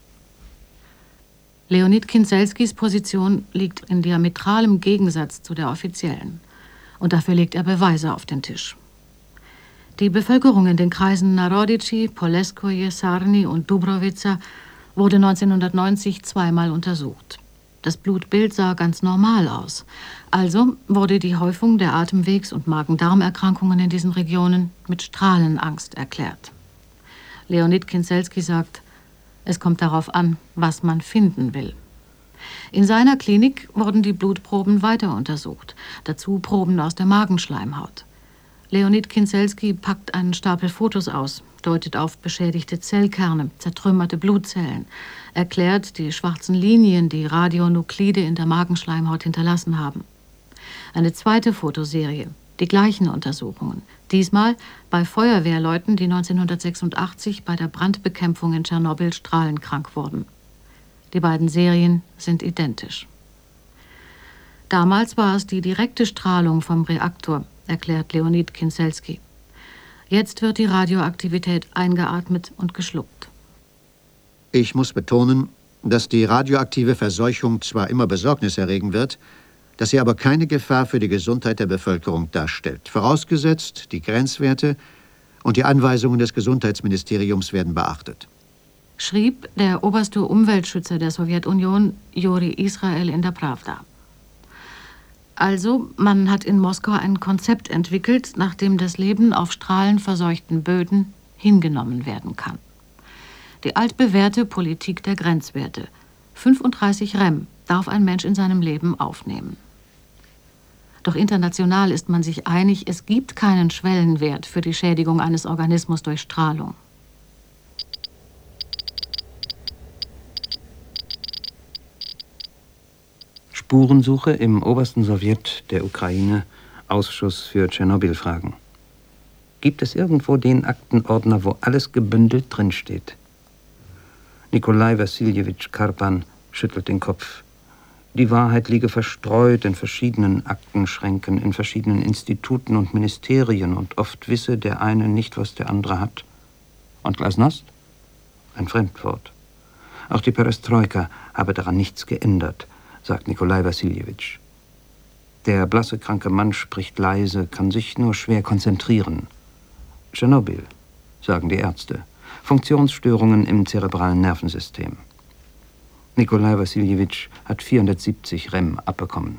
Leonid Kinzelskis Position liegt in diametralem Gegensatz zu der offiziellen. Und dafür legt er Beweise auf den Tisch. Die Bevölkerung in den Kreisen Narodici, Polesskoje, Sarny und Dubrovica wurde neunzehnhundertneunzig zweimal untersucht. Das Blutbild sah ganz normal aus. Also wurde die Häufung der Atemwegs- und Magen-Darm-Erkrankungen in diesen Regionen mit Strahlenangst erklärt. Leonid Kinzelski sagt, es kommt darauf an, was man finden will. In seiner Klinik wurden die Blutproben weiter untersucht, dazu Proben aus der Magenschleimhaut. Leonid Kinzelski packt einen Stapel Fotos aus, deutet auf beschädigte Zellkerne, zertrümmerte Blutzellen, erklärt die schwarzen Linien, die Radionuklide in der Magenschleimhaut hinterlassen haben. Eine zweite Fotoserie, die gleichen Untersuchungen, diesmal bei Feuerwehrleuten, die neunzehnhundertsechsundachtzig bei der Brandbekämpfung in Tschernobyl strahlenkrank wurden. Die beiden Serien sind identisch. Damals war es die direkte Strahlung vom Reaktor, erklärt Leonid Kinzelski. Jetzt wird die Radioaktivität eingeatmet und geschluckt. Ich muss betonen, dass die radioaktive Verseuchung zwar immer Besorgnis erregen wird, dass sie aber keine Gefahr für die Gesundheit der Bevölkerung darstellt. Vorausgesetzt, die Grenzwerte und die Anweisungen des Gesundheitsministeriums werden beachtet. Schrieb der oberste Umweltschützer der Sowjetunion, Juri Israel, in der Pravda. Also, man hat in Moskau ein Konzept entwickelt, nach dem das Leben auf strahlenverseuchten Böden hingenommen werden kann. Die altbewährte Politik der Grenzwerte. fünfunddreißig Rem darf ein Mensch in seinem Leben aufnehmen. Doch international ist man sich einig, es gibt keinen Schwellenwert für die Schädigung eines Organismus durch Strahlung. Spurensuche im obersten Sowjet der Ukraine, Ausschuss für Tschernobyl-Fragen. Gibt es irgendwo den Aktenordner, wo alles gebündelt drinsteht? Nikolai Wassiljewitsch Karpan schüttelt den Kopf. Die Wahrheit liege verstreut in verschiedenen Aktenschränken, in verschiedenen Instituten und Ministerien, und oft wisse der eine nicht, was der andere hat. Und Glasnost? Ein Fremdwort. Auch die Perestroika habe daran nichts geändert, sagt Nikolai Wassiljewitsch. Der blasse, kranke Mann spricht leise, kann sich nur schwer konzentrieren. Tschernobyl, sagen die Ärzte. Funktionsstörungen im zerebralen Nervensystem. Nikolai Wassiljewitsch hat vierhundertsiebzig R E M abbekommen.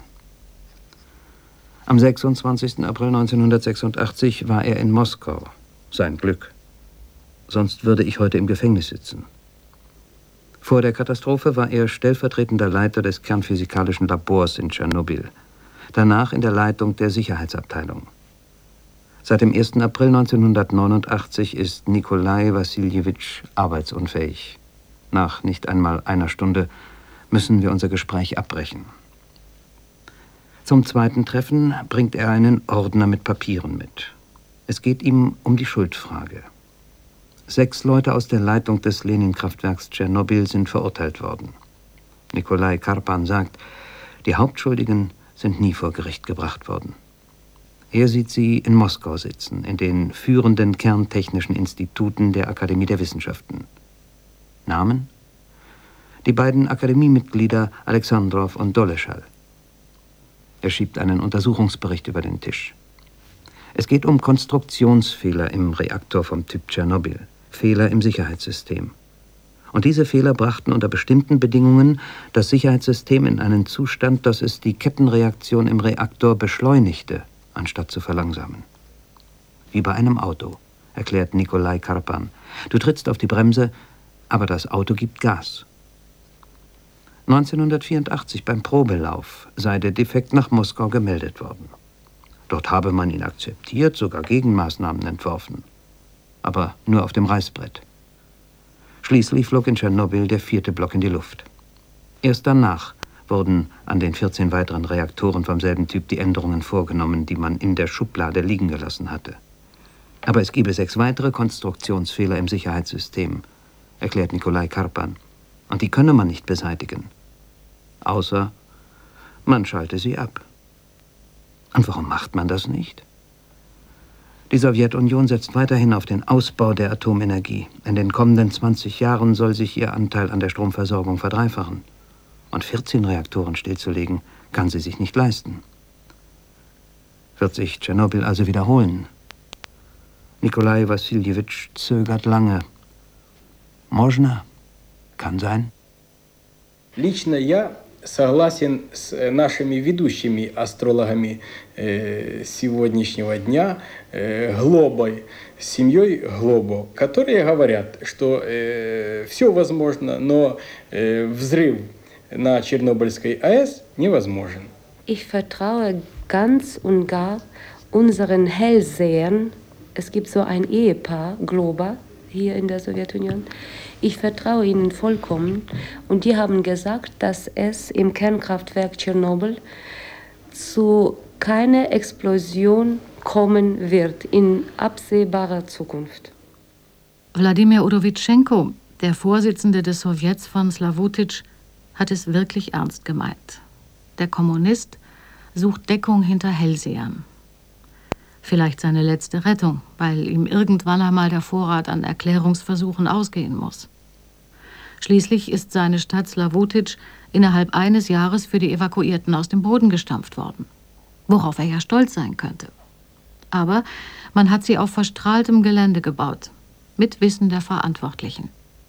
Am sechsundzwanzigsten April neunzehnhundertsechsundachtzig war er in Moskau. Sein Glück. Sonst würde ich heute im Gefängnis sitzen. Vor der Katastrophe war er stellvertretender Leiter des kernphysikalischen Labors in Tschernobyl, danach in der Leitung der Sicherheitsabteilung. Seit dem ersten April neunzehnhundertneunundachtzig ist Nikolai Wassiljewitsch arbeitsunfähig. Nach nicht einmal einer Stunde müssen wir unser Gespräch abbrechen. Zum zweiten Treffen bringt er einen Ordner mit Papieren mit. Es geht ihm um die Schuldfrage. Sechs Leute aus der Leitung des Lenin-Kraftwerks Tschernobyl sind verurteilt worden. Nikolai Karpan sagt, die Hauptschuldigen sind nie vor Gericht gebracht worden. Er sieht sie in Moskau sitzen, in den führenden kerntechnischen Instituten der Akademie der Wissenschaften. Namen? Die beiden Akademiemitglieder Alexandrow und Doleschal. Er schiebt einen Untersuchungsbericht über den Tisch. Es geht um Konstruktionsfehler im Reaktor vom Typ Tschernobyl, Fehler im Sicherheitssystem. Und diese Fehler brachten unter bestimmten Bedingungen das Sicherheitssystem in einen Zustand, dass es die Kettenreaktion im Reaktor beschleunigte, anstatt zu verlangsamen. Wie bei einem Auto, erklärt Nikolai Karpan. Du trittst auf die Bremse, aber das Auto gibt Gas. neunzehnhundertvierundachtzig beim Probelauf sei der Defekt nach Moskau gemeldet worden. Dort habe man ihn akzeptiert, sogar Gegenmaßnahmen entworfen. Aber nur auf dem Reißbrett. Schließlich flog in Tschernobyl der vierte Block in die Luft. Erst danach wurden an den vierzehn weiteren Reaktoren vom selben Typ die Änderungen vorgenommen, die man in der Schublade liegen gelassen hatte. Aber es gebe sechs weitere Konstruktionsfehler im Sicherheitssystem, erklärt Nikolai Karpan. Und die könne man nicht beseitigen. Außer man schalte sie ab. Und warum macht man das nicht? Die Sowjetunion setzt weiterhin auf den Ausbau der Atomenergie. In den kommenden zwanzig Jahren soll sich ihr Anteil an der Stromversorgung verdreifachen. Und vierzehn Reaktoren stillzulegen, kann sie sich nicht leisten. Wird sich Tschernobyl also wiederholen? Nikolai Wassiljewitsch zögert lange. Можно? Kann sein. Лично я согласен с нашими ведущими астрологами э, сегодняшнего дня, э, Глобой, с семьей Глобо, которые говорят, что э, все возможно, но э, взрыв на Чернобыльской АЭС невозможен. Ich vertraue ganz und gar unseren Hellsehern. Es gibt so ein Ehepaar, Globa, hier in der Sowjetunion. Ich vertraue ihnen vollkommen und die haben gesagt, dass es im Kernkraftwerk Tschernobyl zu keiner Explosion kommen wird in absehbarer Zukunft. Wladimir Udowitschenko, der Vorsitzende des Sowjets von Slawutitsch, hat es wirklich ernst gemeint. Der Kommunist sucht Deckung hinter Hellsehern. Vielleicht seine letzte Rettung, weil ihm irgendwann einmal der Vorrat an Erklärungsversuchen ausgehen muss. Schließlich ist seine Stadt Slawutitsch innerhalb eines Jahres für die Evakuierten aus dem Boden gestampft worden, worauf er ja stolz sein könnte. Aber man hat sie auf verstrahltem Gelände gebaut, mit Wissen der Verantwortlichen.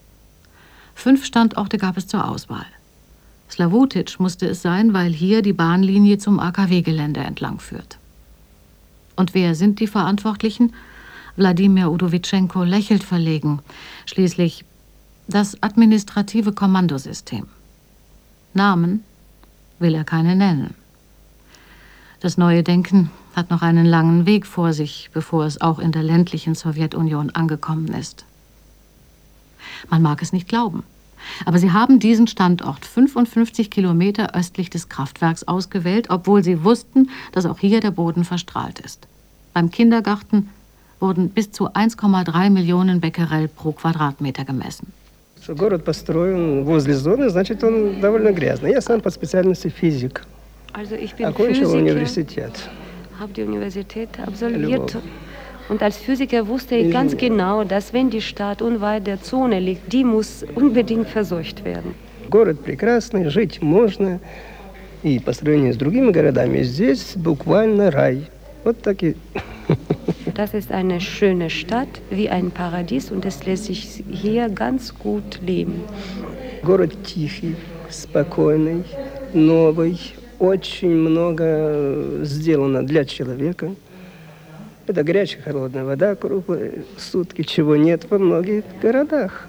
Fünf Standorte gab es zur Auswahl. Slawutitsch musste es sein, weil hier die Bahnlinie zum A K W-Gelände entlang führt. Und wer sind die Verantwortlichen? Wladimir Udowitschenko lächelt verlegen. Schließlich das administrative Kommandosystem. Namen will er keine nennen. Das neue Denken hat noch einen langen Weg vor sich, bevor es auch in der ländlichen Sowjetunion angekommen ist. Man mag es nicht glauben, aber sie haben diesen Standort fünfundfünfzig Kilometer östlich des Kraftwerks ausgewählt, obwohl sie wussten, dass auch hier der Boden verstrahlt ist. Beim Kindergarten wurden bis zu eins Komma drei Millionen Becquerel pro Quadratmeter gemessen. Город построен возле зоны, значит, он довольно грязный. Я сам по специальности физик. Also ich bin Окончил Physiker, университет. habe die Universität absolviert. Und als Physiker wusste ich ganz genau, dass wenn die Stadt unweit der Zone liegt, die muss unbedingt verseucht werden. Город прекрасный, жить можно. И по сравнению с другими городами здесь буквально рай. Вот так и... Das ist eine schöne Stadt, wie ein Paradies, und es lässt sich hier ganz gut leben. Город тихий, спокойный, новый. Очень много сделано для человека. Это горячая, холодная вода круглые сутки, чего нет во многих городах.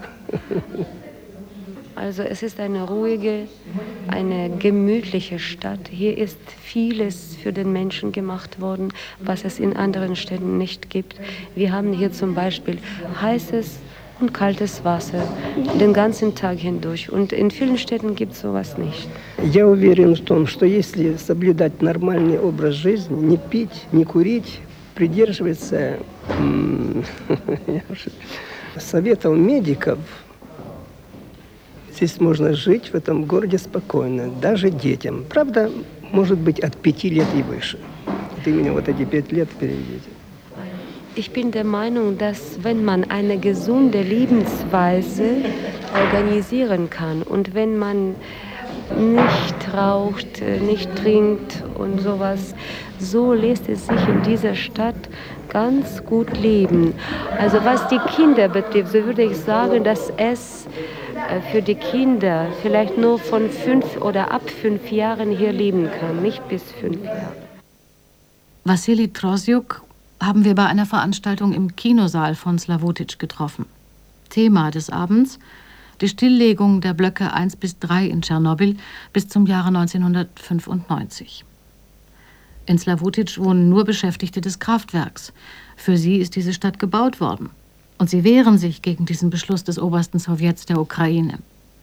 Also es ist eine ruhige, eine gemütliche Stadt. Hier ist vieles für den Menschen gemacht worden, was es in anderen Städten nicht gibt. Wir haben hier zum Beispiel heißes und kaltes Wasser den ganzen Tag hindurch. Und in vielen Städten gibt es sowas nicht. Я уверен в том, что если соблюдать нормальный образ жизни, не пить, не курить, придерживаться советов медиков, здесь можно жить в этом городе спокойно, даже детям. Правда, может быть, от пяти лет и выше. Ты меня вот эти пять лет переведите. Ich bin der Meinung, dass wenn man eine gesunde Lebensweise organisieren kann und wenn man nicht raucht, nicht trinkt und sowas, so lässt es sich in dieser Stadt ganz gut leben. Also was die Kinder betrifft, so würde ich sagen, dass es für die Kinder vielleicht nur von fünf oder ab fünf Jahren hier leben kann, nicht bis fünf Jahre. Wassili Trosjuk haben wir bei einer Veranstaltung im Kinosaal von Slawutitsch getroffen. Thema des Abends: die Stilllegung der Blöcke eins bis drei in Tschernobyl bis zum Jahre neunzehnhundertfünfundneunzig. In Slawutitsch wohnen nur Beschäftigte des Kraftwerks. Für sie ist diese Stadt gebaut worden. Und sie wehren sich gegen diesen Beschluss des obersten Sowjets der Ukraine.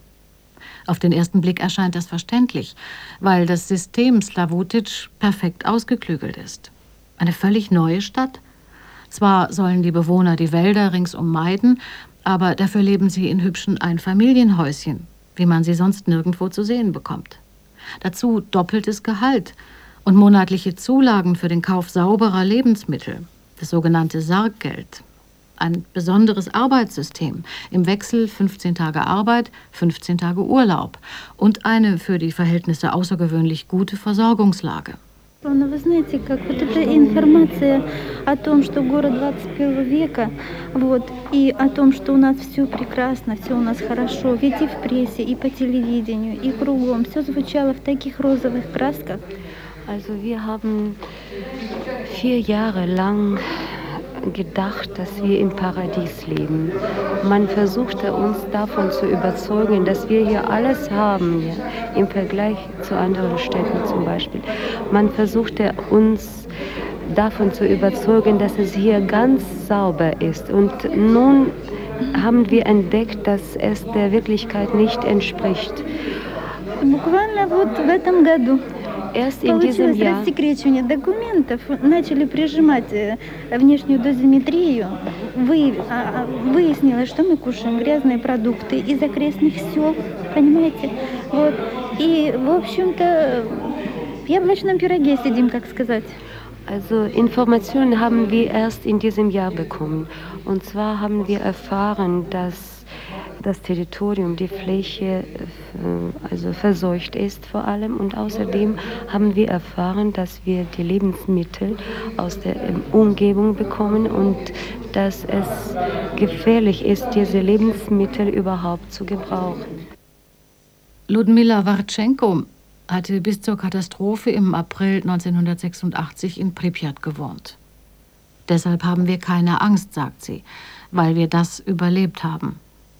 Auf den ersten Blick erscheint das verständlich, weil das System Slawutitsch perfekt ausgeklügelt ist. Eine völlig neue Stadt. Zwar sollen die Bewohner die Wälder ringsum meiden, aber dafür leben sie in hübschen Einfamilienhäuschen, wie man sie sonst nirgendwo zu sehen bekommt. Dazu doppeltes Gehalt und monatliche Zulagen für den Kauf sauberer Lebensmittel, das sogenannte Sarggeld. Ein besonderes Arbeitssystem im Wechsel fünfzehn Tage Arbeit, fünfzehn Tage Urlaub und eine für die Verhältnisse außergewöhnlich gute Versorgungslage. Но вы знаете, как вот эта информация о том, что город двадцать первого века, вот, и о том, что у нас все прекрасно, все у нас хорошо, ведь и в прессе, и по телевидению, и кругом, все звучало в таких розовых красках. Also wir haben vier Jahre lang gedacht, dass wir im Paradies leben. Man versuchte uns davon zu überzeugen, dass wir hier alles haben, ja, im Vergleich zu anderen Städten zum Beispiel. Man versuchte uns davon zu überzeugen, dass es hier ganz sauber ist. Und nun haben wir entdeckt, dass es der Wirklichkeit nicht entspricht. Буквально вот в этом году. Erst in diesem Jahr рассекречивание документов, начали прижимать внешнюю дозиметрию, выяснилось, что мы кушаем грязные продукты из окрестных сел, понимаете? Вот. И, в общем-то, в яблочном пироге сидим, как сказать. Also Informationen haben wir erst in diesem Jahr bekommen. Und zwar haben wir erfahren, dass das Territorium, die Fläche, also verseucht ist vor allem. Und außerdem haben wir erfahren, dass wir die Lebensmittel aus der Umgebung bekommen und dass es gefährlich ist, diese Lebensmittel überhaupt zu gebrauchen. Ludmila Wartschenko hatte bis zur Katastrophe im April neunzehnhundertsechsundachtzig in Pripyat gewohnt. Deshalb haben wir keine Angst, sagt sie, weil wir das überlebt haben.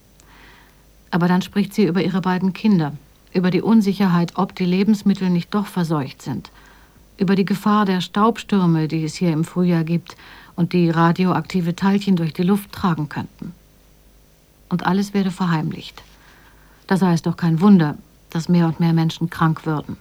Aber dann spricht sie über ihre beiden Kinder, über die Unsicherheit, ob die Lebensmittel nicht doch verseucht sind. über die Gefahr der Staubstürme, die es hier im Frühjahr gibt und die radioaktive Teilchen durch die Luft tragen könnten. Und alles werde verheimlicht. Da sei es doch kein Wunder, dass mehr und mehr Menschen krank würden.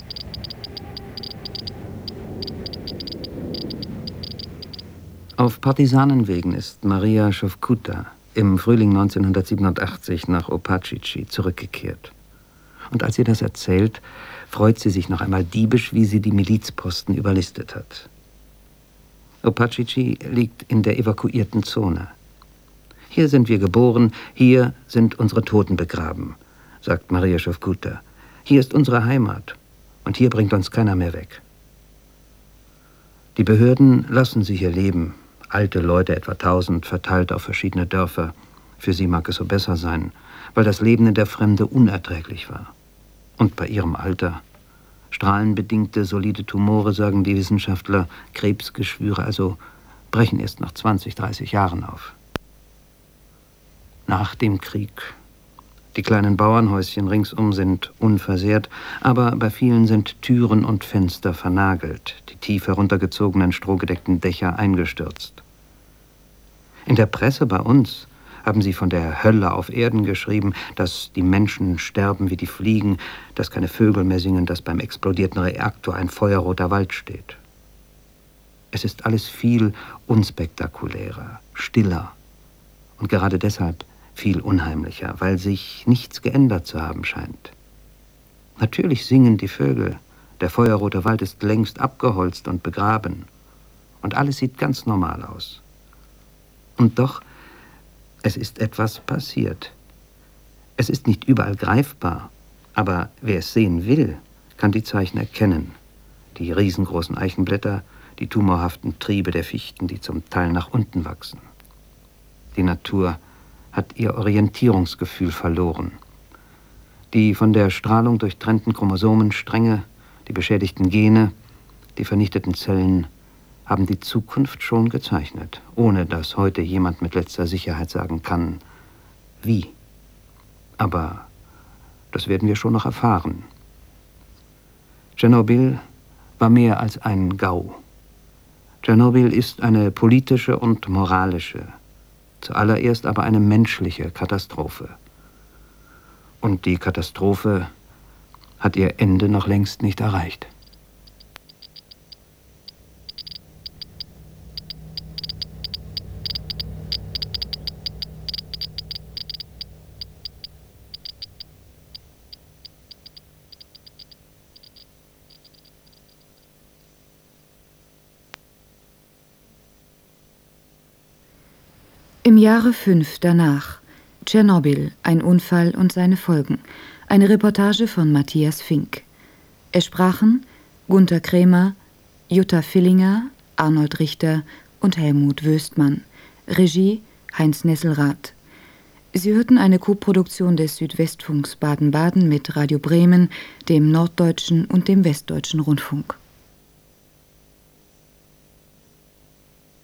Auf Partisanenwegen ist Maria Szowczuta im Frühling neunzehnhundertsiebenundachtzig nach Opatschitschi zurückgekehrt. Und als sie das erzählt, freut sie sich noch einmal diebisch, wie sie die Milizposten überlistet hat. Opatschitschi liegt in der evakuierten Zone. Hier sind wir geboren, hier sind unsere Toten begraben, sagt Maria Szowczuta. Hier ist unsere Heimat und hier bringt uns keiner mehr weg. Die Behörden lassen sie hier leben. Alte Leute, etwa tausend, verteilt auf verschiedene Dörfer. Für sie mag es so besser sein, weil das Leben in der Fremde unerträglich war. Und bei ihrem Alter. Strahlenbedingte, solide Tumore, sagen die Wissenschaftler, Krebsgeschwüre, also brechen erst nach zwanzig, dreißig Jahren auf. Nach dem Krieg. Die kleinen Bauernhäuschen ringsum sind unversehrt, aber bei vielen sind Türen und Fenster vernagelt, die tief heruntergezogenen, strohgedeckten Dächer eingestürzt. In der Presse bei uns haben sie von der Hölle auf Erden geschrieben, dass die Menschen sterben wie die Fliegen, dass keine Vögel mehr singen, dass beim explodierten Reaktor ein feuerroter Wald steht. Es ist alles viel unspektakulärer, stiller und gerade deshalb viel unheimlicher, weil sich nichts geändert zu haben scheint. Natürlich singen die Vögel, der feuerrote Wald ist längst abgeholzt und begraben und alles sieht ganz normal aus. Und doch, es ist etwas passiert. Es ist nicht überall greifbar, aber wer es sehen will, kann die Zeichen erkennen. Die riesengroßen Eichenblätter, die tumorhaften Triebe der Fichten, die zum Teil nach unten wachsen. Die Natur hat ihr Orientierungsgefühl verloren. Die von der Strahlung durchtrennten Chromosomenstränge, die beschädigten Gene, die vernichteten Zellen haben die Zukunft schon gezeichnet, ohne dass heute jemand mit letzter Sicherheit sagen kann, wie. Aber das werden wir schon noch erfahren. Tschernobyl war mehr als ein Gau. Tschernobyl ist eine politische und moralische, zuallererst aber eine menschliche Katastrophe. Und die Katastrophe hat ihr Ende noch längst nicht erreicht. Im Jahre fünf danach. Tschernobyl, ein Unfall und seine Folgen. Eine Reportage von Matthias Fink. Es sprachen Gunther Krämer, Jutta Villinger, Arnold Richter und Helmut Wöstmann. Regie Heinz Nesselrath. Sie hörten eine Koproduktion des Südwestfunks Baden-Baden mit Radio Bremen, dem Norddeutschen und dem Westdeutschen Rundfunk.